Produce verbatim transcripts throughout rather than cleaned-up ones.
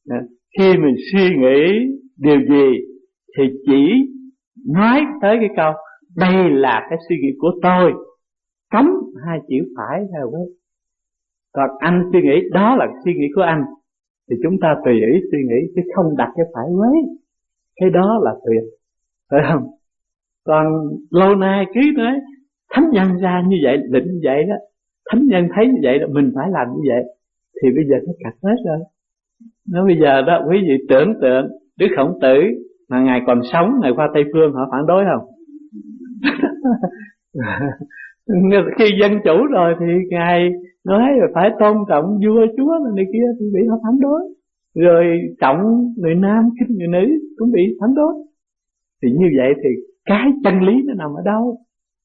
Khi mình suy nghĩ điều gì thì chỉ nói tới cái câu đây là cái suy nghĩ của tôi, cấm hai chữ phải theo với. Còn anh suy nghĩ đó là suy nghĩ của anh thì chúng ta tùy ý suy nghĩ, chứ không đặt cái phải với. Cái đó là tuyệt, phải không? Còn lâu nay cứ nói thánh nhân ra như vậy, định như vậy đó, thánh nhân thấy như vậy đó, mình phải làm như vậy, thì bây giờ nó cắt hết rồi. Nó bây giờ đó quý vị tưởng tượng Đức Khổng Tử mà ngài còn sống, ngài qua Tây Phương họ phản đối không? Khi dân chủ rồi thì ngài nói là phải tôn trọng vua chúa này kia thì bị họ phản đối. Rồi trọng người nam khinh người nữ cũng bị phản đối. Thì như vậy thì cái chân lý nó nằm ở đâu?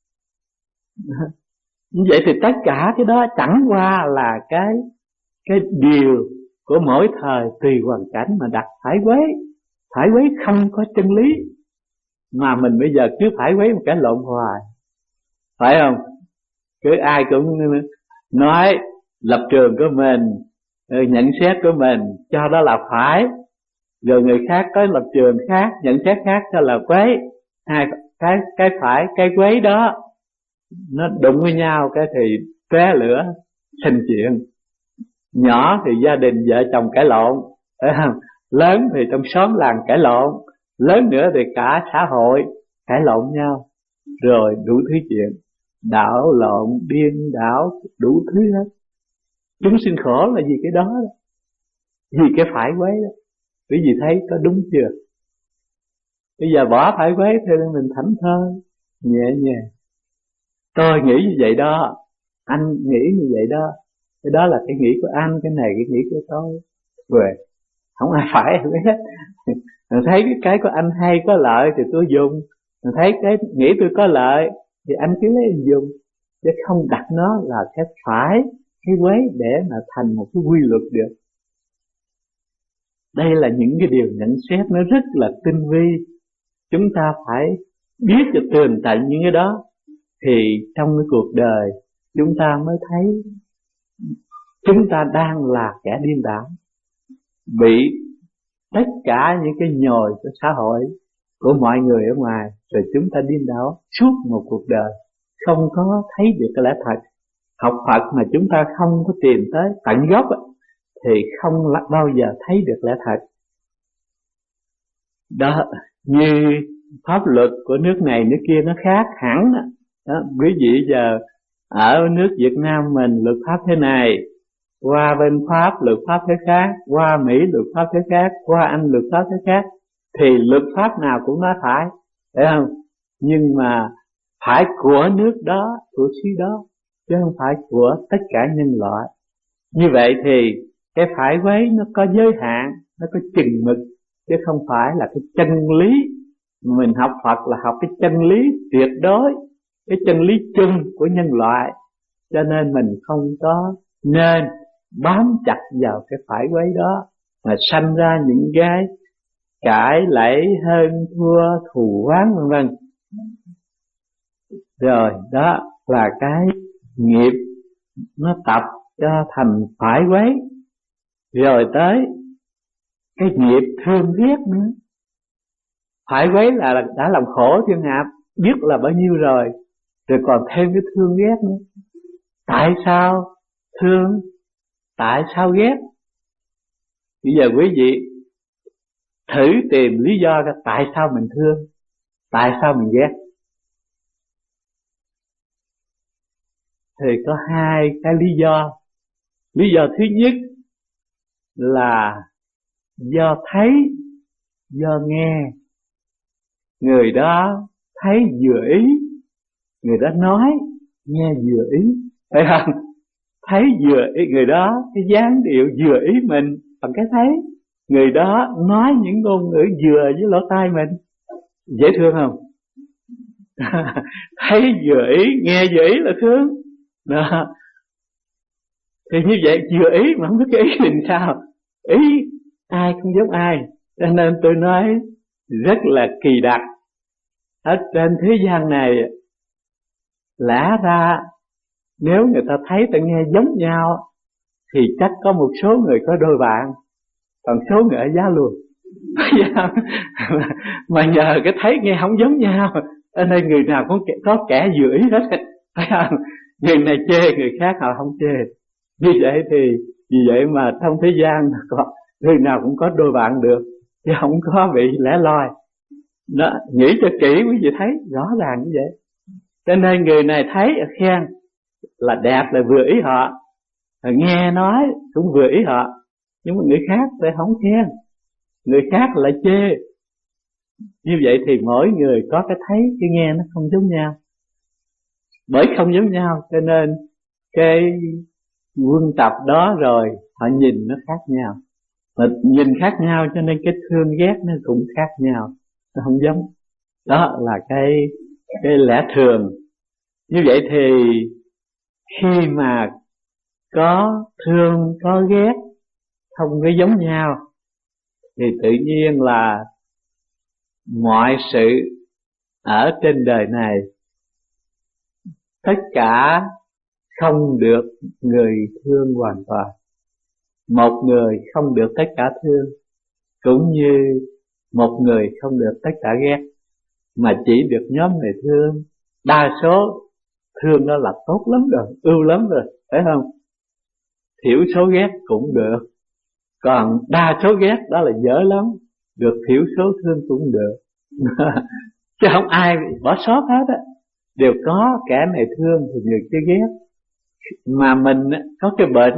Như vậy thì tất cả cái đó chẳng qua là cái cái điều của mỗi thời tùy hoàn cảnh mà đặt phải quấy. Phải quấy không có chân lý, mà mình bây giờ cứ phải quấy một cái lộn hoài, phải không? Cứ ai cũng nói lập trường của mình, nhận xét của mình cho đó là phải, rồi người khác có lập trường khác, nhận xét khác cho là quấy. Hai cái cái phải cái quấy đó nó đụng với nhau cái thì tóe lửa sinh chuyện. Nhỏ thì gia đình vợ chồng cãi lộn, phải không? Lớn thì trong xóm làng cãi lộn, lớn nữa thì cả xã hội cãi lộn nhau, rồi đủ thứ chuyện, đảo lộn, điên đảo, đủ thứ hết. Chúng sinh khổ là vì cái đó, đó. Vì cái phải quấy đó. Quý vị thấy có đúng chưa? Bây giờ bỏ phải quấy thì mình thảnh thơi, nhẹ nhàng. Tôi nghĩ như vậy đó, anh nghĩ như vậy đó, cái đó là cái nghĩ của anh, cái này cái nghĩ của tôi. Về không ai phải hết. Mình thấy cái, cái của anh hay có lợi thì tôi dùng, mình thấy cái nghĩ tôi có lợi thì anh cứ lấy anh dùng, chứ không đặt nó là cái phải, cái quấy để mà thành một cái quy luật được. Đây là những cái điều nhận xét nó rất là tinh vi. Chúng ta phải biết cho tường tận những cái đó, thì trong cái cuộc đời chúng ta mới thấy chúng ta đang là kẻ điên đảo, bị tất cả những cái nhồi của xã hội, của mọi người ở ngoài, rồi chúng ta điên đảo suốt một cuộc đời, không có thấy được cái lẽ thật. Học Phật mà chúng ta không có tìm tới tận gốc thì không bao giờ thấy được lẽ thật. Đó, như pháp luật của nước này nước kia nó khác hẳn. Đó, quý vị giờ ở nước Việt Nam mình luật pháp thế này, qua bên Pháp luật pháp thế khác, qua Mỹ luật pháp thế khác, qua Anh luật pháp thế khác, thì luật pháp nào cũng nói phải, phải không? Nhưng mà phải của nước đó, của xứ đó, chứ không phải của tất cả nhân loại. Như vậy thì cái phải quấy nó có giới hạn, nó có chừng mực, chứ không phải là cái chân lý. Mình học Phật là học cái chân lý tuyệt đối, cái chân lý chung của nhân loại, cho nên mình không có nên bám chặt vào cái phải quấy đó mà sanh ra những cái cãi lẫy, hơn thua, thù oán vân vân. Rồi đó là cái nghiệp nó tập cho thành phải quấy. Rồi tới cái nghiệp thương ghét nữa. Phải quấy là đã làm khổ thiên hạ biết là bao nhiêu rồi, rồi còn thêm cái thương ghét nữa. Tại sao thương? Tại sao ghét? Bây giờ quý vị thử tìm lý do ra tại sao mình thương, tại sao mình ghét. Thì có hai cái lý do. Lý do thứ nhất là do thấy, do nghe. Người đó thấy vừa ý, người đó nói nghe vừa ý, phải không? Thấy vừa ý người đó, cái dáng điệu vừa ý mình bằng cái thấy. Người đó nói những ngôn ngữ vừa với lỗ tai mình, dễ thương không? Thấy vừa ý, nghe vừa ý là thương đó. Thì như vậy vừa ý mà không biết cái ý mình sao. Ý ai không giống ai, cho nên tôi nói rất là kỳ đặc. Ở trên thế gian này lẽ ra nếu người ta thấy ta nghe giống nhau thì chắc có một số người có đôi bạn, còn số người ở giá luôn. Mà nhờ cái thấy nghe không giống nhau, ở đây người nào cũng có kẻ vừa ý hết, phải không? Người này chê, người khác họ không chê. Như vậy thì vì vậy mà trong thế gian có người nào cũng có đôi bạn được, chứ không có bị lẻ loi. Đó, nghĩ cho kỹ quý vị thấy rõ ràng như vậy. Cho nên người này thấy khen là đẹp, là vừa ý họ, nghe nói cũng vừa ý họ, nhưng mà người khác lại không khen, người khác lại chê. Như vậy thì mỗi người có cái thấy, cái nghe nó không giống nhau. Bởi không giống nhau cho nên cái quân tập đó rồi họ nhìn nó khác nhau, mà nhìn khác nhau cho nên cái thương ghét nó cũng khác nhau, nó không giống. Đó là cái cái lẽ thường. Như vậy thì khi mà có thương có ghét không có giống nhau thì tự nhiên là mọi sự ở trên đời này tất cả không được người thương hoàn toàn. Một người không được tất cả thương, cũng như một người không được tất cả ghét, mà chỉ được nhóm người thương. Đa số thương đó là tốt lắm rồi, ưu lắm rồi, phải không? Thiểu số ghét cũng được, còn đa số ghét đó là dở lắm, được thiểu số thương cũng được. Chứ không ai bỏ sót hết á, đều có kẻ này thương thì người kia ghét. Mà mình có cái bệnh,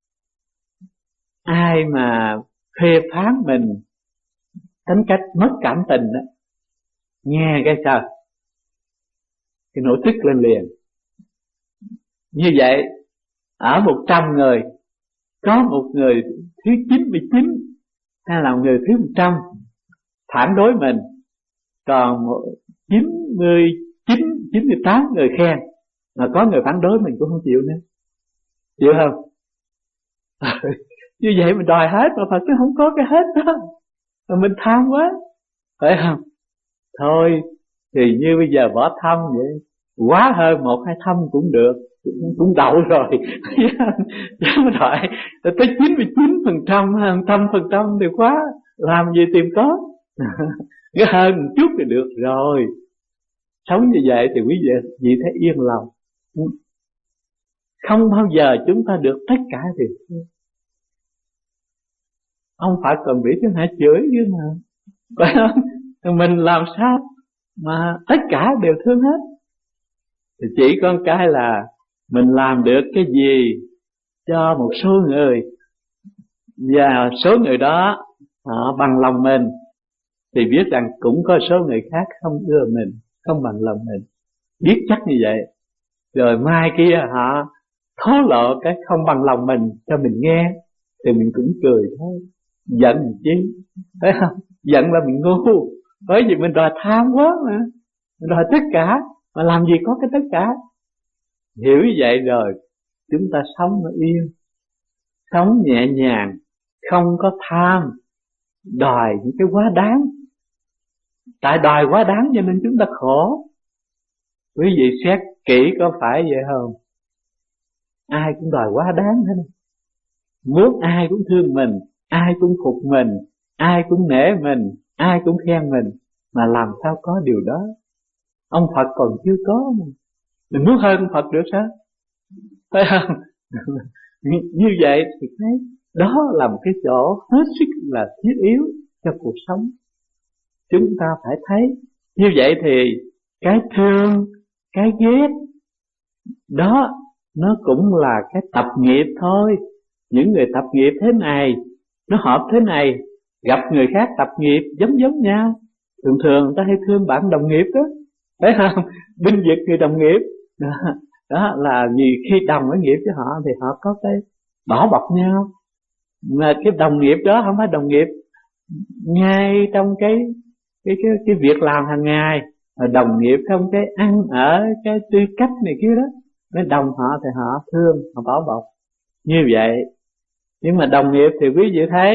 ai mà phê phán mình tính cách mất cảm tình đó, nghe cái sao cái nổi tức lên liền. Như vậy ở một trăm người có một người thứ chín mươi chín hay là người thứ một trăm phản đối mình, còn chín mươi chín, chín mươi tám người khen, mà có người phản đối mình cũng không chịu nữa. Chịu không? Như vậy mình đòi hết mà Phật nó không có cái hết đó, mà mình tham quá, phải không? Thôi thì như bây giờ bỏ thăm vậy, quá hơn một hai thăm cũng được, cũng, cũng đậu rồi. Chứ mà đòi tới chín mươi chín phần trăm, trăm phần trăm thì quá, làm gì tìm có. Cái hơn một chút thì được rồi. Sống như vậy thì quý vị, vị thấy yên lòng. Không bao giờ chúng ta được tất cả việc. Ông Phật còn bị chúng ta chửi chứ mà, phải không? Mình làm sao mà tất cả đều thương hết? Thì chỉ có cái là mình làm được cái gì cho một số người, và số người đó họ bằng lòng mình, thì biết rằng cũng có số người khác không ưa mình, không bằng lòng mình. Biết chắc như vậy, rồi mai kia họ thố lộ cái không bằng lòng mình cho mình nghe, thì mình cũng cười thôi. Giận chi, phải không? Giận là mình ngu, bởi vì mình đòi tham quá mà, mình đòi tất cả, mà làm gì có cái tất cả. Hiểu như vậy rồi chúng ta sống nó yên, sống nhẹ nhàng, không có tham, đòi những cái quá đáng. Tại đòi quá đáng cho nên chúng ta khổ. Quý vị xét kỹ có phải vậy không? Ai cũng đòi quá đáng hết, muốn ai cũng thương mình, ai cũng phục mình, ai cũng nể mình, ai cũng khen mình, mà làm sao có điều đó? Ông Phật còn chưa có mà mình muốn hơn Phật được sao? Phải không? Như vậy thì thấy đó là một cái chỗ hết sức là thiết yếu cho cuộc sống. Chúng ta phải thấy như vậy thì cái thương, cái ghét đó nó cũng là cái tập nghiệp thôi. Những người tập nghiệp thế này, nó hợp thế này, gặp người khác tập nghiệp giống giống nhau. Thường thường người ta hay thương bạn đồng nghiệp đó, phải không? Binh vực người đồng nghiệp đó, đó là vì khi đồng với nghiệp với họ thì họ có cái bảo bọc nhau. Mà cái đồng nghiệp đó không phải đồng nghiệp ngay trong cái cái cái cái việc làm hàng ngày, mà đồng nghiệp trong cái ăn ở, cái tư cách này kia đó, mới đồng họ thì họ thương, họ bảo bọc như vậy. Nhưng mà đồng nghiệp thì quý vị thấy,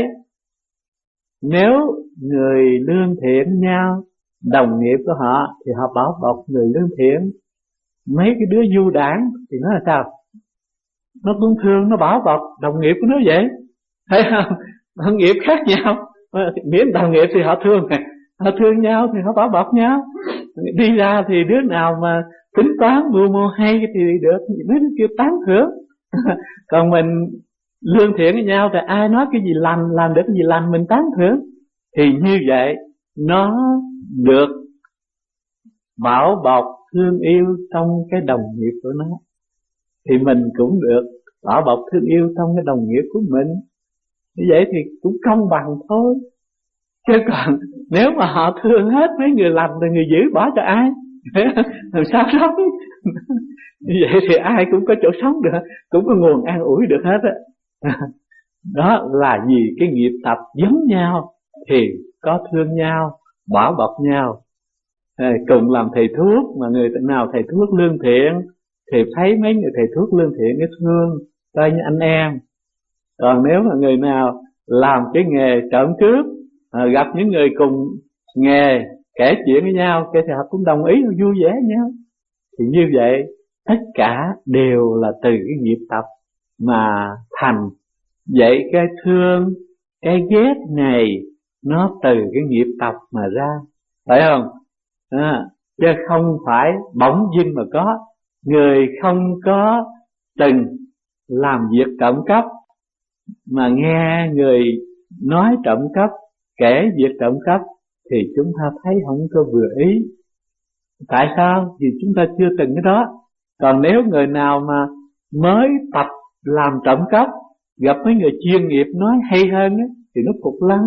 nếu người lương thiện nhau, đồng nghiệp của họ thì họ bảo bọc người lương thiện. Mấy cái đứa du đảng thì nó là sao? Nó cũng thương, nó bảo bọc đồng nghiệp của nó vậy, thấy không? nghiệp khác nhau, miễn đồng nghiệp thì họ thương, họ thương nhau thì họ bảo bọc nhau. Đi ra thì đứa nào mà tính toán mưu mô hay thì được, mấy đứa kia tán thưởng. Còn mình lương thiện với nhau thì ai nói cái gì lành, làm được cái gì lành mình tán thưởng. Thì như vậy nó được bảo bọc thương yêu trong cái đồng nghiệp của nó, thì mình cũng được bảo bọc thương yêu trong cái đồng nghiệp của mình. Như vậy thì cũng công bằng thôi. Chứ còn nếu mà họ thương hết mấy người lành thì người dữ bỏ cho ai? Làm sao sống? Như vậy thì ai cũng có chỗ sống được, cũng có nguồn an ủi được hết á. Đó là vì cái nghiệp tập giống nhau thì có thương nhau, bảo bọc nhau. Cùng làm thầy thuốc mà người nào thầy thuốc lương thiện thì thấy mấy người thầy thuốc lương thiện cái thương, coi như anh em. Còn nếu mà người nào làm cái nghề trộm cướp, à, gặp những người cùng nghề kể chuyện với nhau, cái thì họ cũng đồng ý, vui vẻ nhau. Thì như vậy tất cả đều là từ cái nghiệp tập mà thành. Vậy cái thương, cái ghét này nó từ cái nghiệp tập mà ra, phải không? À, chứ không phải bỗng dưng mà có. Người không có từng làm việc trộm cắp mà nghe người nói trộm cắp, kể việc trộm cắp thì chúng ta thấy không có vừa ý. Tại sao? Vì chúng ta chưa từng cái đó. Còn nếu người nào mà mới tập làm trộm cắp, gặp mấy người chuyên nghiệp nói hay hơn á, thì nó phục lăng.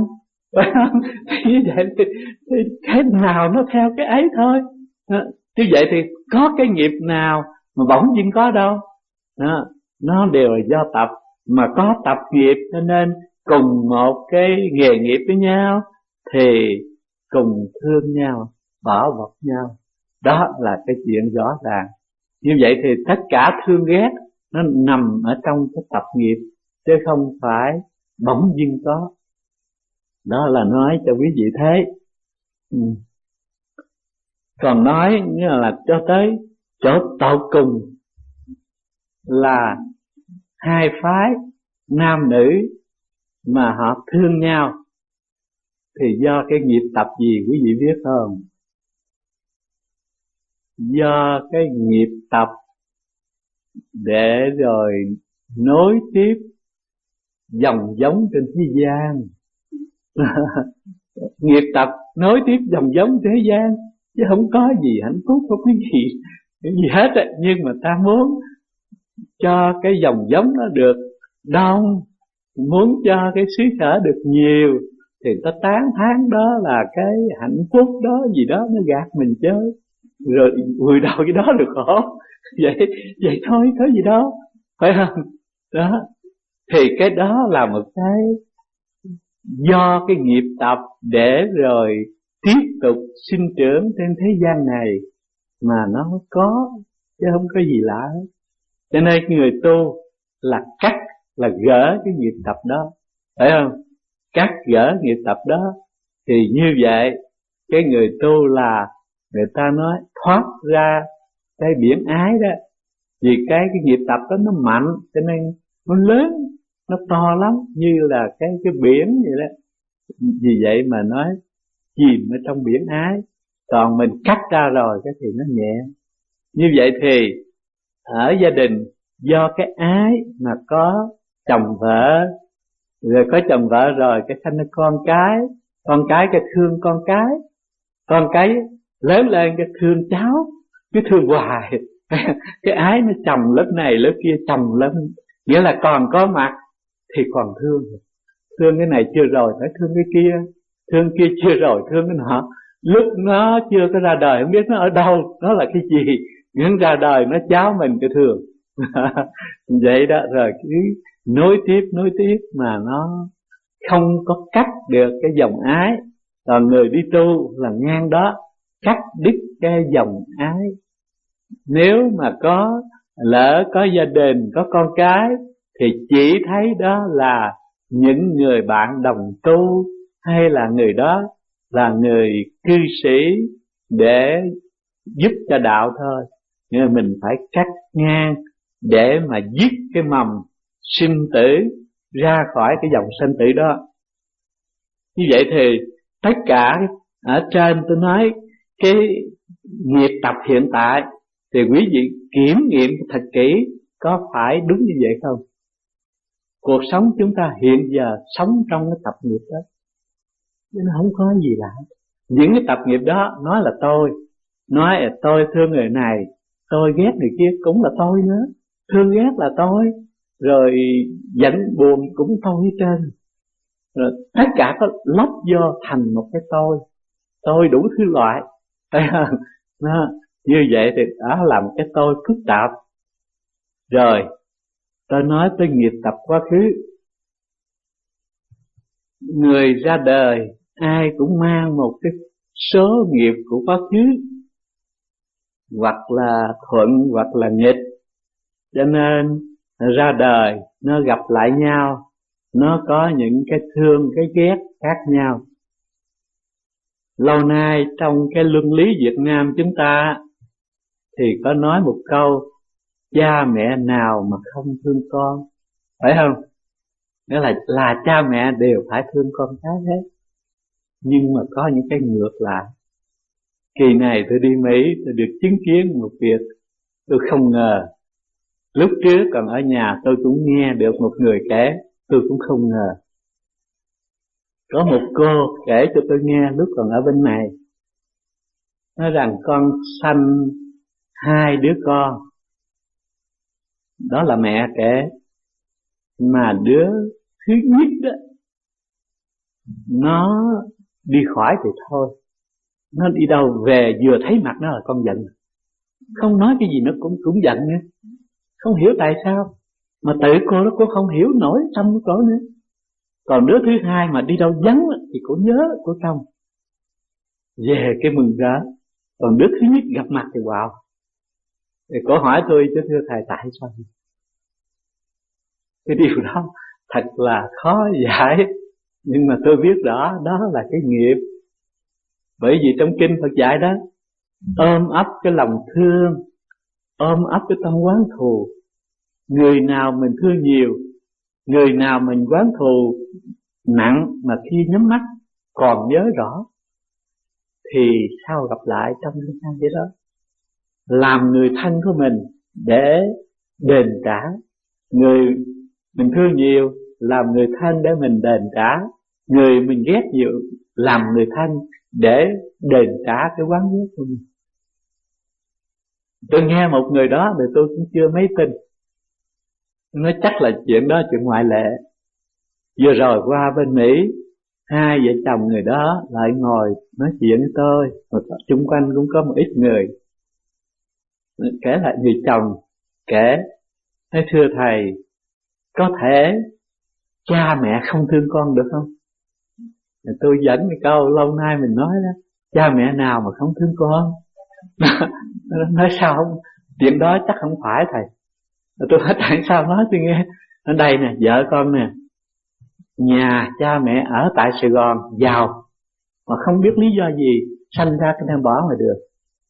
Như vậy thì, thì cái nào nó theo cái ấy thôi. Như vậy thì có cái nghiệp nào mà bỗng dưng có đâu. Đó, nó đều là do tập. Mà có tập nghiệp cho nên cùng một cái nghề nghiệp với nhau thì cùng thương nhau, bảo bọc nhau. Đó là cái chuyện rõ ràng. Như vậy thì tất cả thương ghét nó nằm ở trong cái tập nghiệp, chứ không phải bỗng dưng có. Đó là nói cho quý vị thấy. Ừ. Còn nói như là cho tới chỗ tột cùng là hai phái nam nữ mà họ thương nhau thì do cái nghiệp tập gì quý vị biết không? Do cái nghiệp tập để rồi nối tiếp dòng giống trên thế gian. Nghiệp tập nối tiếp dòng giống thế gian, chứ không có gì hạnh phúc, không có gì gì hết á. Nhưng mà ta muốn cho cái dòng giống nó được đông, muốn cho cái xứ sở được nhiều, thì ta tán thán đó là cái hạnh phúc đó gì đó, nó gạt mình chơi, rồi vùi đầu cái đó được khổ. Vậy vậy thôi, có gì đâu, phải không? Đó thì cái đó là một cái do cái nghiệp tập để rồi tiếp tục sinh trưởng trên thế gian này mà nó có, chứ không có gì lạ. Cho nên người tu là cắt, là gỡ cái nghiệp tập đó, phải không? Cắt gỡ nghiệp tập đó thì như vậy cái người tu là người ta nói thoát ra cái biển ái đó. Vì cái cái nghiệp tập đó nó mạnh, cho nên nó lớn, nó to lắm, như là cái cái biển vậy đó. Vì vậy mà nói chìm ở trong biển ái. Còn mình cắt ra rồi cái thì nó nhẹ. Như vậy thì ở gia đình do cái ái mà có chồng vợ, rồi có chồng vợ rồi cái sanh con cái, con cái cái thương con cái, con cái lớn lên cái thương cháu, cái thương hoài. Cái ái nó chồng lớp này lớp kia, chồng lớp, nghĩa là còn có mặt thì còn thương. Thương cái này chưa rồi phải thương cái kia, thương kia chưa rồi thương cái nọ. Lúc nó chưa có ra đời không biết nó ở đâu, nó là cái gì, nhưng ra đời nó cháu mình cái thương. Vậy đó, rồi cứ nối tiếp nối tiếp mà nó không có cắt được cái dòng ái. Còn người đi tu là ngang đó, cắt đứt cái dòng ái. Nếu mà có lỡ có gia đình, có con cái thì chỉ thấy đó là những người bạn đồng tu, hay là người đó là người cư sĩ để giúp cho đạo thôi. Nhưng mà mình phải cắt ngang để mà giết cái mầm sinh tử ra khỏi cái dòng sinh tử đó. Như vậy thì tất cả ở trên tôi nói cái nghiệp tập hiện tại thì quý vị kiểm nghiệm thật kỹ có phải đúng như vậy không? Cuộc sống chúng ta hiện giờ sống trong cái tập nghiệp đó, chứ nó không có gì lạ. Những cái tập nghiệp đó nói là tôi, nói là tôi thương người này, tôi ghét người kia cũng là tôi nữa, thương ghét là tôi, rồi giận buồn cũng tôi hết trơn. Rồi tất cả có lóc vô thành một cái tôi, tôi đủ thứ loại. Thấy không? Nó, như vậy thì đó là một cái tôi phức tạp. Rồi tôi nói tới nghiệp tập quá khứ. Người ra đời ai cũng mang một cái số nghiệp của quá khứ, hoặc là thuận hoặc là nghịch, cho nên ra đời nó gặp lại nhau, nó có những cái thương cái ghét khác nhau. Lâu nay trong cái luân lý Việt Nam chúng ta thì có nói một câu: cha mẹ nào mà không thương con, phải không? Nghĩa là là cha mẹ đều phải thương con cái hết. Nhưng mà có những cái ngược lại. Kỳ này tôi đi Mỹ, tôi được chứng kiến một việc tôi không ngờ. Lúc trước còn ở nhà tôi cũng nghe được một người kể, tôi cũng không ngờ. Có một cô kể cho tôi nghe lúc còn ở bên này, nói rằng con sanh hai đứa con. Đó là mẹ kể. Mà đứa thứ nhất đó, nó đi khỏi thì thôi, nó đi đâu về vừa thấy mặt nó là con giận, không nói cái gì nó cũng cũng giận nha. Không hiểu tại sao, mà tự cô đó cô không hiểu nổi tâm của cô nữa. Còn đứa thứ hai mà đi đâu vắng thì cô nhớ của trong, về cái mừng rỡ. Còn đứa thứ nhất gặp mặt thì wow. Thì cô hỏi tôi: chứ thưa thầy tại sao? Cái điều đó thật là khó giải, nhưng mà tôi biết rõ đó là cái nghiệp. Bởi vì trong kinh Phật dạy đó, ôm ấp cái lòng thương, ôm ấp cái tâm oán thù. Người nào mình thương nhiều, người nào mình oán thù nặng, mà khi nhắm mắt còn nhớ rõ, thì sao gặp lại trong thế gian vậy đó. Làm người thân của mình để đền trả. Người mình thương nhiều làm người thân để mình đền trả. Người mình ghét nhiều làm người thân để đền trả cái oán ghét của mình. Tôi nghe một người đó thì tôi cũng chưa mấy tin. Nói chắc là chuyện đó chuyện ngoại lệ. Vừa rồi qua bên Mỹ, hai vợ chồng người đó lại ngồi nói chuyện với tôi, mà xung quanh cũng có một ít người. Kể lại người chồng kể: nói thưa thầy, có thể cha mẹ không thương con được không? Tôi dẫn cái câu lâu nay mình nói đó, cha mẹ nào mà không thương con? Nói sao không? Chuyện đó chắc không phải thầy. Tôi hỏi tại sao nói tôi nghe. Ở đây nè, vợ con nè, nhà cha mẹ ở tại Sài Gòn giàu, mà không biết lý do gì sanh ra cái đem bỏ ngoài đường.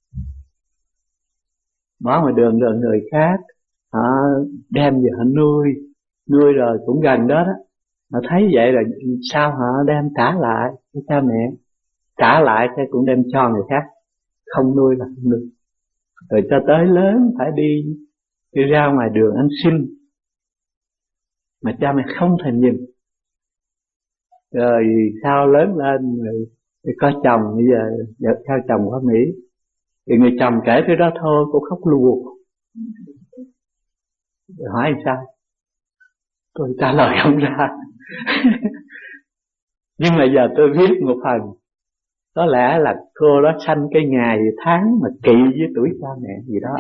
Bỏ ngoài đường rồi người khác họ đem về họ nuôi, nuôi rồi cũng gần đó đó. Họ thấy vậy rồi sao họ đem trả lại cho cha mẹ, trả lại cái cũng đem cho người khác, không nuôi là không được. Rồi cho tới lớn phải đi đi ra ngoài đường ăn xin, mà cha mẹ không thèm nhìn. Rồi sau lớn lên rồi, rồi có chồng, bây giờ vợ theo chồng qua Mỹ, thì người chồng kể cái đó thôi cô khóc lùa. Rồi hỏi sao? Tôi trả lời không ra. Nhưng mà giờ tôi biết một phần, có lẽ là cô đó sanh cái ngày tháng mà kỵ với tuổi cha mẹ gì đó.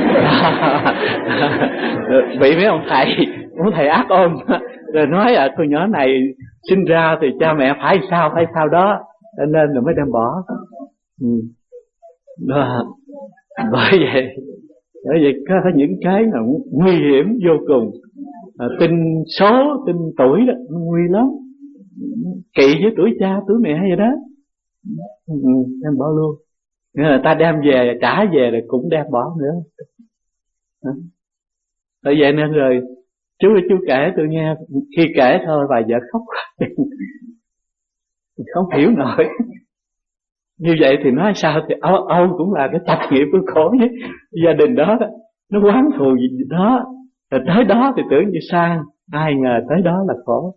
Bị mấy ông thầy, ông thầy ác ôn, rồi nói à, cô nhỏ này sinh ra thì cha mẹ phải sao phải sao đó, cho nên là mới đem bỏ. Ừ. Đó. Bởi vậy, bởi vậy có những cái là nguy hiểm vô cùng. À, tin số, tin tuổi đó, nó nguy lắm. Kỵ với tuổi cha, tuổi mẹ vậy đó. Ừ, đem bỏ luôn. Nghĩa là ta đem về, trả về rồi cũng đem bỏ nữa. Đó. Bởi vậy nên rồi chú chú kể tôi nghe, khi kể thôi vài vợ khóc. không hiểu nổi. Như vậy thì nói sao thì âu âu cũng là cái tập nghiệp của khổ với gia đình đó, nó quán thù gì đó, rồi tới đó thì tưởng như sang, ai ngờ tới đó là khổ.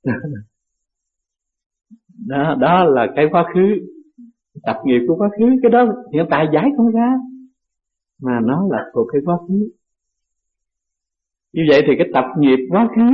Đó, đó là cái quá khứ, tập nghiệp của quá khứ, cái đó hiện tại giải không ra, mà nó là thuộc cái quá khứ. Như vậy thì cái tập nghiệp quá khứ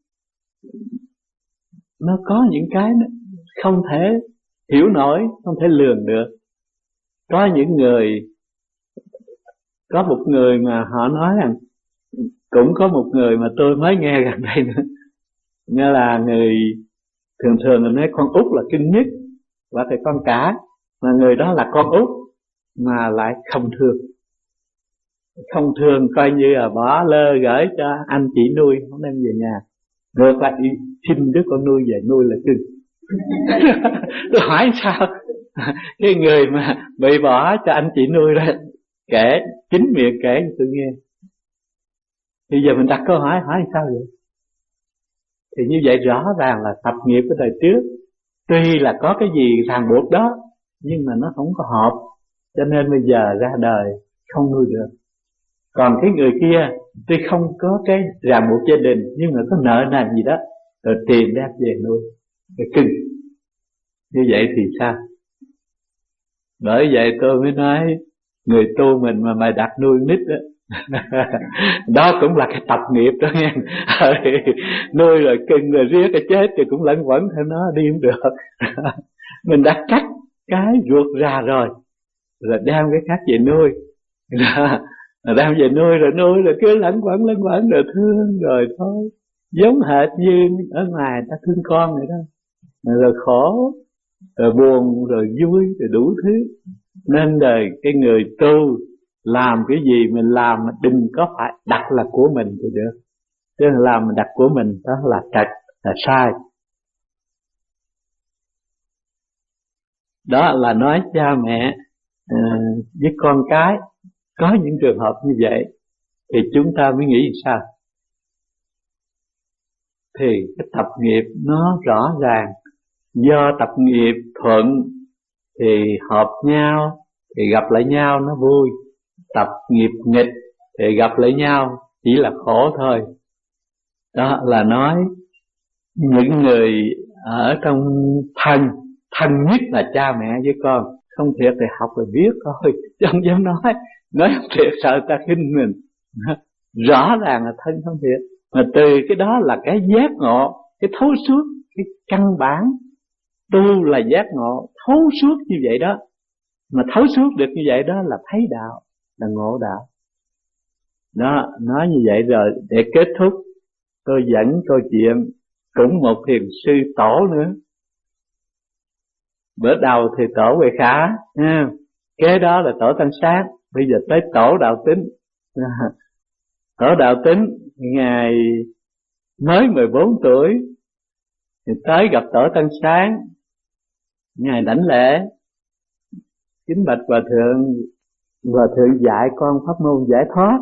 nó có những cái không thể hiểu nổi, không thể lường được. Có những người, có một người mà họ nói rằng, cũng có một người mà tôi mới nghe gần đây nữa, nghĩa là người thường thường là nói con út là kinh nhất, và thì con cả, mà người đó là con út mà lại không thương, không thương, coi như là bỏ lơ gửi cho anh chị nuôi, không đem về nhà, ngược lại xin đứa con nuôi về nuôi là cưng. Tôi hỏi sao cái người mà bị bỏ cho anh chị nuôi đó kể, chính miệng kể cho tôi nghe. Bây giờ mình đặt câu hỏi, hỏi sao vậy? Thì như vậy rõ ràng là tập nghiệp của đời trước, tuy là có cái gì ràng buộc đó, nhưng mà nó không có hợp, cho nên bây giờ ra đời không nuôi được. Còn cái người kia tuy không có cái ràng buộc gia đình, nhưng mà có nợ nần gì đó, rồi tiền đem về nuôi, cái cưng. Như vậy thì sao? Bởi vậy tôi mới nói, người tu mình mà mày đặt nuôi nít đó, đó cũng là cái tập nghiệp đó nghe. Nuôi rồi cưng rồi riết cái chết thì cũng lẫn quẩn theo nó đi không được. Mình đã cắt cái ruột ra rồi, rồi đem cái khác về nuôi, rồi đem về nuôi rồi nuôi rồi cứ lẫn quẩn lẫn quẩn rồi thương rồi thôi, giống hệt như ở ngoài ta thương con vậy đó, rồi khổ rồi buồn rồi vui rồi đủ thứ. Nên đời cái người tu làm cái gì mình làm mà đừng có phải đặt là của mình thì được, chứ làm mình đặt của mình đó là trật, là sai. Đó là nói cha mẹ uh, với con cái có những trường hợp như vậy thì chúng ta mới nghĩ sao? Thì cái tập nghiệp nó rõ ràng, do tập nghiệp thuận thì hợp nhau, thì gặp lại nhau nó vui. Tập nghiệp nghịch thì gặp lại nhau chỉ là khổ thôi. Đó là nói những người ở trong thân, thân nhất là cha mẹ với con, không thiệt thì học rồi biết thôi, chứ không dám nói, nói không thiệt sợ ta khinh mình. Rõ ràng là thân không thiệt, mà từ cái đó là cái giác ngộ, cái thấu suốt, cái căn bản tu là giác ngộ, thấu suốt như vậy đó. Mà thấu suốt được như vậy đó là thấy đạo, là ngộ đạo. Đó, nói như vậy rồi để kết thúc, tôi dẫn câu chuyện cũng một thiền sư tổ nữa. Bữa đầu thì tổ Huệ Khả, ha, kế đó là tổ Tăng Sát, bây giờ tới tổ Đạo Tính. Tổ Đạo Tính ngày mới mười bốn tuổi thì tới gặp tổ Tăng Sáng, ngài đảnh lễ, kính bạch hòa thượng, hòa thượng dạy con pháp môn giải thoát.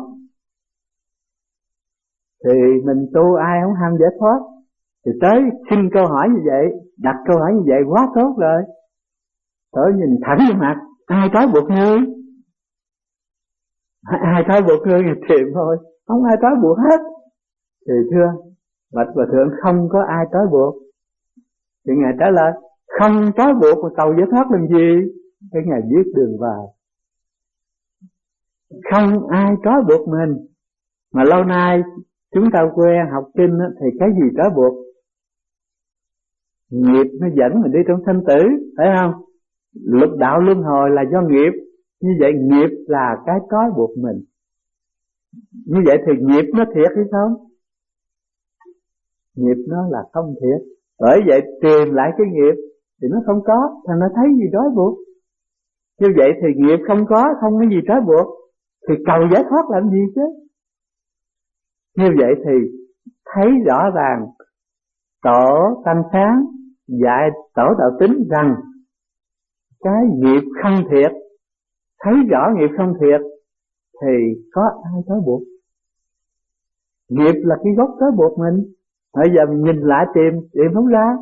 Thì mình tu ai không ham giải thoát, thì tới xin câu hỏi như vậy, đặt câu hỏi như vậy quá tốt rồi. Tổ nhìn thẳng vào mặt, ai trói buộc ngươi? Ai trói buộc ngươi thì tìm thôi, không ai trói buộc hết. Thì thưa bạch hòa thượng, không có ai trói buộc. Thì ngài trả lời, không trói buộc mà cầu giải thoát làm gì? Cái ngài viết đường vào, không ai trói buộc mình. Mà lâu nay chúng ta quen học kinh thì cái gì trói buộc? Nghiệp nó dẫn mình đi trong sanh tử, phải không? Lục đạo luân hồi là do nghiệp. Như vậy nghiệp là cái trói buộc mình. Như vậy thì nghiệp nó thiệt hay không? Nghiệp nó là không thiệt. Bởi vậy tìm lại cái nghiệp thì nó không có, thành nó thấy gì trói buộc. Như vậy thì nghiệp không có, không có gì trói buộc, thì cầu giải thoát làm gì chứ? Như vậy thì thấy rõ ràng tổ Tăng Sáng dạy tổ Đạo Tính rằng cái nghiệp không thiệt, thấy rõ nghiệp không thiệt thì có ai trói buộc? Nghiệp là cái gốc trói buộc mình. Bây giờ mình nhìn lại tìm, tìm không ra,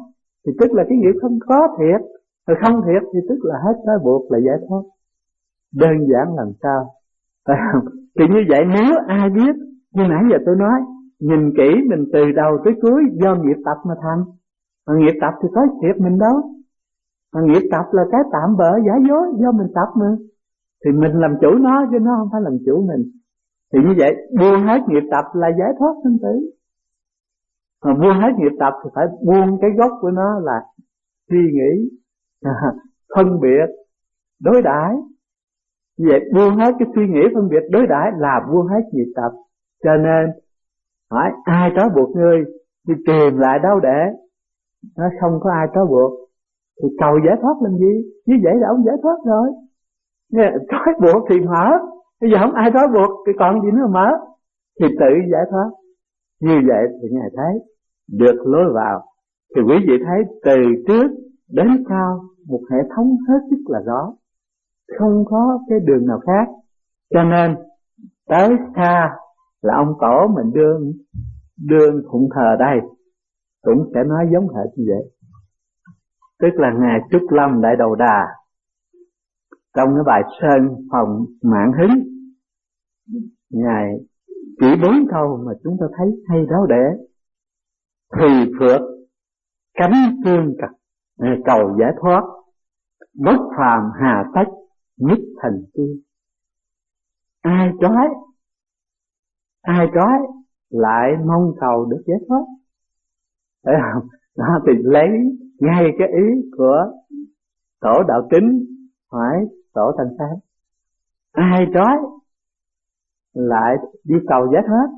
thì tức là cái nghiệp không có thiệt, rồi không thiệt thì tức là hết trói buộc, là giải thoát. Đơn giản làm sao? Phải không? Thì như vậy nếu ai biết, như nãy giờ tôi nói, nhìn kỹ mình từ đầu tới cuối do nghiệp tập mà thành. Mà nghiệp tập thì có thiệt mình đâu. Mà nghiệp tập là cái tạm bợ giả dối do mình tập mà. Thì mình làm chủ nó chứ nó không phải làm chủ mình. Thì như vậy buông hết nghiệp tập là giải thoát sinh tử. Mà buông hết nghiệp tập thì phải buông cái gốc của nó là suy nghĩ, phân biệt, đối đãi. Như vậy buông hết cái suy nghĩ phân biệt đối đãi là buông hết nghiệp tập. Cho nên hỏi ai trói buộc ngươi, đi tìm lại đâu để nó không có ai trói buộc, thì cầu giải thoát làm gì? Như vậy là ông giải thoát rồi. Nghe, trói buộc thì mở, bây giờ không ai trói buộc thì còn gì nữa mở, thì tự giải thoát. Như vậy thì Ngài thấy được lối vào. Thì quý vị thấy từ trước đến sau một hệ thống hết sức là rõ, không có cái đường nào khác. Cho nên tới xa là ông tổ mình đương đương phụng thờ đây cũng sẽ nói giống hệt như vậy. Tức là Ngài Trúc Lâm Đại Đầu Đà trong cái bài Sơn Phòng Mạng Hứng, Ngài chỉ bốn câu mà chúng ta thấy hay đó để thì phượt cánh tương cật cầu giải thoát, bất phàm hà tách nhất thành tiên. Ai trói ai trói lại mong cầu được giải thoát, phải không? Đó thì lấy ngay cái ý của tổ Đạo Kính hỏi tổ Thanh Sáng, ai trói lại đi cầu giải thoát.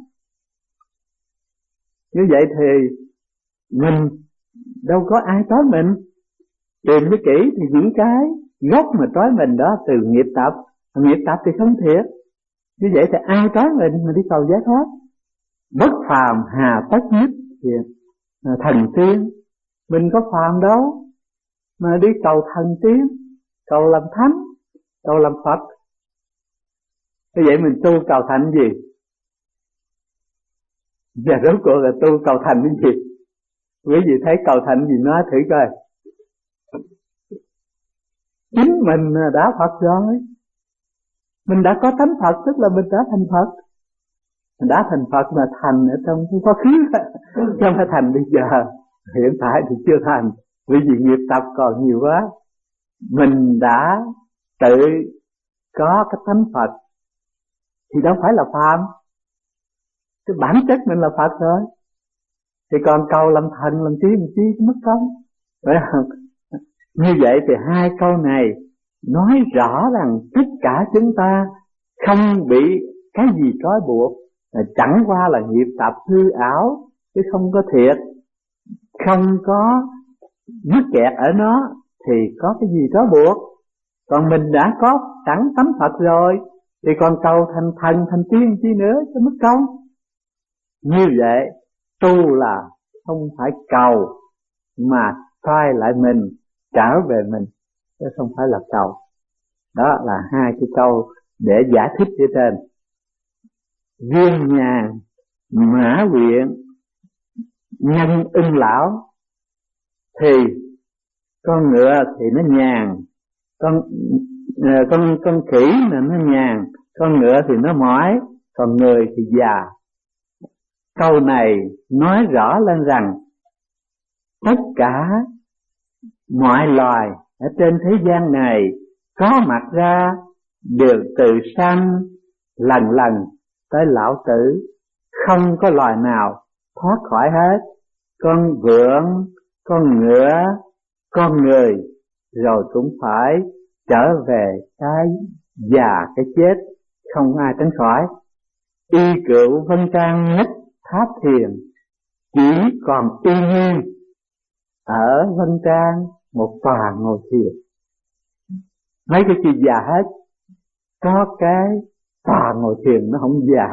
Như vậy thì mình đâu có ai trói mình. Tìm cái kỹ thì những cái gốc mà trói mình đó từ nghiệp tập. Nghiệp tập thì không thiệt. Như vậy thì ai trói mình mà đi cầu giải thoát? Bất phàm hà tất nhất thì thần tiên. Mình có phàm đâu mà đi cầu thần tiên, cầu làm thánh, cầu làm Phật. Như vậy mình tu cầu thành gì? Giờ rốt cuộc là tu cầu thành cái gì? Quý vị thấy cầu thành gì nói thử coi. Chính mình đã Phật rồi. Mình đã có tánh Phật, tức là mình đã thành Phật. Mình đã thành Phật mà thành ở trong quá khứ, không phải thành bây giờ. Hiện tại thì chưa thành, vì vì nghiệp tập còn nhiều quá. Mình đã tự có cái tánh Phật thì đâu phải là phàm. Cái bản chất mình là Phật rồi. Thì còn cầu làm thần làm chi làm chi mất công, phải không? Như vậy thì hai câu này nói rõ rằng tất cả chúng ta không bị cái gì trói buộc, chẳng qua là nghiệp tập hư ảo chứ không có thiệt. Không có mắc kẹt ở nó thì có cái gì trói buộc. Còn mình đã có sẵn tánh Phật rồi thì còn cầu thành thần thành tiên chi nữa cho mất công. Như vậy tu là không phải cầu mà xoay lại mình, trở về mình, chứ không phải là cầu. Đó là hai cái câu để giải thích ở trên. Viên nhàn mã quyện nhân ưng lão, thì con ngựa thì nó nhàn, con con con khỉ là nó nhàn, con ngựa thì nó mỏi, còn người thì già. Câu này nói rõ lên rằng tất cả mọi loài ở trên thế gian này có mặt ra đều từ sanh lần lần tới lão tử, không có loài nào thoát khỏi hết. Con vượn, con ngựa, con người rồi cũng phải trở về cái già cái chết, không ai tránh khỏi. Y cựu vân trang nhất tháp thiền, chỉ còn y nhiên ở vân trang một tòa ngồi thiền. Mấy cái gì già hết, có cái tòa ngồi thiền nó không già.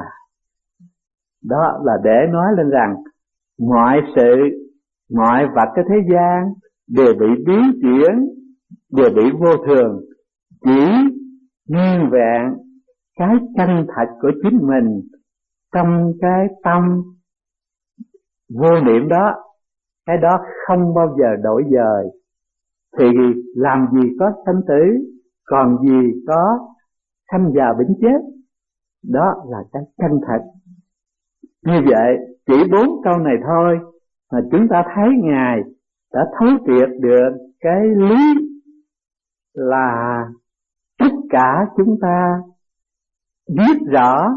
Đó là để nói lên rằng mọi sự, mọi vật cái thế gian đều bị biến chuyển, đều bị vô thường, chỉ nguyên vẹn cái chân thật của chính mình trong cái tâm vô niệm đó cái đó không bao giờ đổi dời. Thì làm gì có sanh tử, còn gì có sanh già bệnh chết. Đó là cái chân thật. Như vậy, chỉ bốn câu này thôi mà chúng ta thấy Ngài đã thấu triệt được cái lý là tất cả chúng ta biết rõ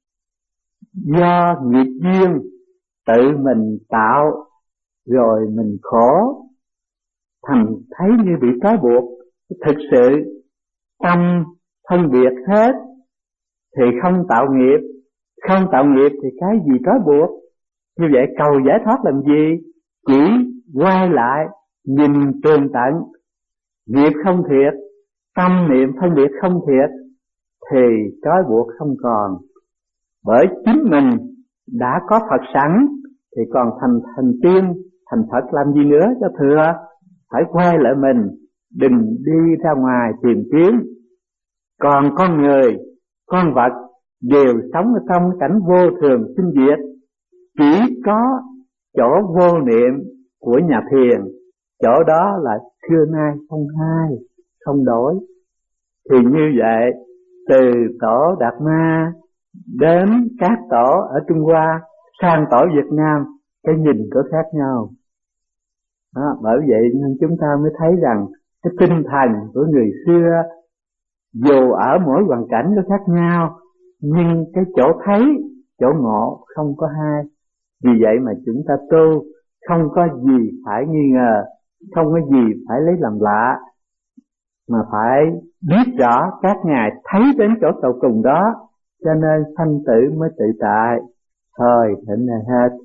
do nghiệp duyên tự mình tạo rồi mình khổ, thành thấy như bị trói buộc. Thực sự tâm phân biệt hết thì không tạo nghiệp, không tạo nghiệp thì cái gì trói buộc. Như vậy cầu giải thoát làm gì? Chỉ quay lại nhìn tường tận, nghiệp không thiệt, tâm niệm phân biệt không thiệt, thì trói buộc không còn. Bởi chính mình đã có Phật sẵn thì còn thành thành tiên, thành Phật làm gì nữa cho thừa. Phải quay lại mình, đừng đi ra ngoài tìm kiếm. Còn con người, con vật đều sống ở trong cảnh vô thường sinh diệt. Chỉ có chỗ vô niệm của nhà thiền, chỗ đó là xưa nay không hai, không đổi. Thì như vậy, từ tổ Đạt Ma đến các tổ ở Trung Hoa sang tổ Việt Nam, cái nhìn có khác nhau. Đó, bởi vậy nên chúng ta mới thấy rằng cái tinh thần của người xưa dù ở mỗi hoàn cảnh có khác nhau, nhưng cái chỗ thấy, chỗ ngộ không có hai. Vì vậy mà chúng ta tu không có gì phải nghi ngờ, không có gì phải lấy làm lạ, mà phải biết rõ các ngài thấy đến chỗ tận cùng đó, cho nên sanh tử mới tự tại. Thôi thỉnh này hết.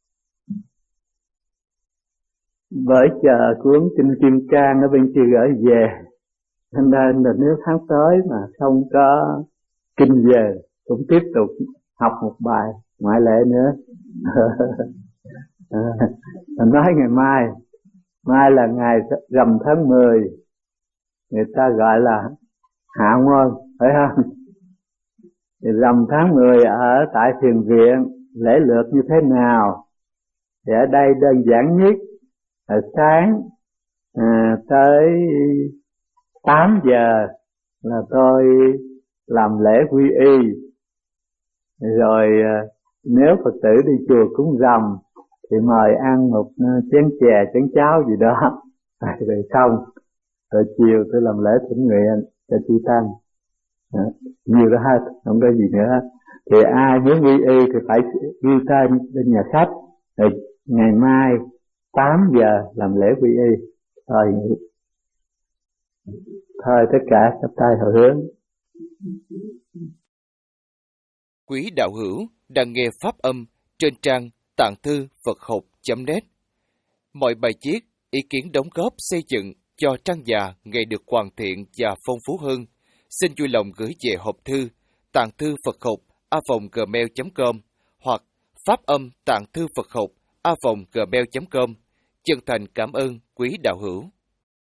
Bởi chờ cuốn Kinh Kim Cang ở bên kia gửi về, cho nên là nếu tháng tới mà không có kinh về cũng tiếp tục học một bài ngoại lệ nữa. à, nói ngày mai, mai là ngày rằm tháng mười, người ta gọi là hạ nguồn, phải không? Thì rằm tháng mười ở tại thiền viện lễ lượt như thế nào? Thì ở đây đơn giản nhất là sáng à, tới tám giờ là tôi làm lễ quy y, rồi nếu Phật tử đi chùa cúng rằm thì mời ăn một chén chè chén cháo gì đó rồi xong, rồi chiều tôi làm lễ thỉnh nguyện cho chư tăng. Nhiều đó hết, không có gì nữa. Thì ai muốn quy y thì phải ghi tên bên nhà khách, rồi ngày mai tám giờ làm lễ quy y. Thôi thôi tất cả chắp tay hồi hướng. Quý đạo hữu đang nghe pháp âm trên trang tạng thư Phật học chấm net. Mọi bài viết, ý kiến đóng góp xây dựng cho trang già ngày được hoàn thiện và phong phú hơn, xin vui lòng gửi về hộp thư tạng thư Phật học a còng gmail chấm com hoặc pháp âm tạng thư Phật học a còng gmail chấm com. Chân thành cảm ơn quý đạo hữu.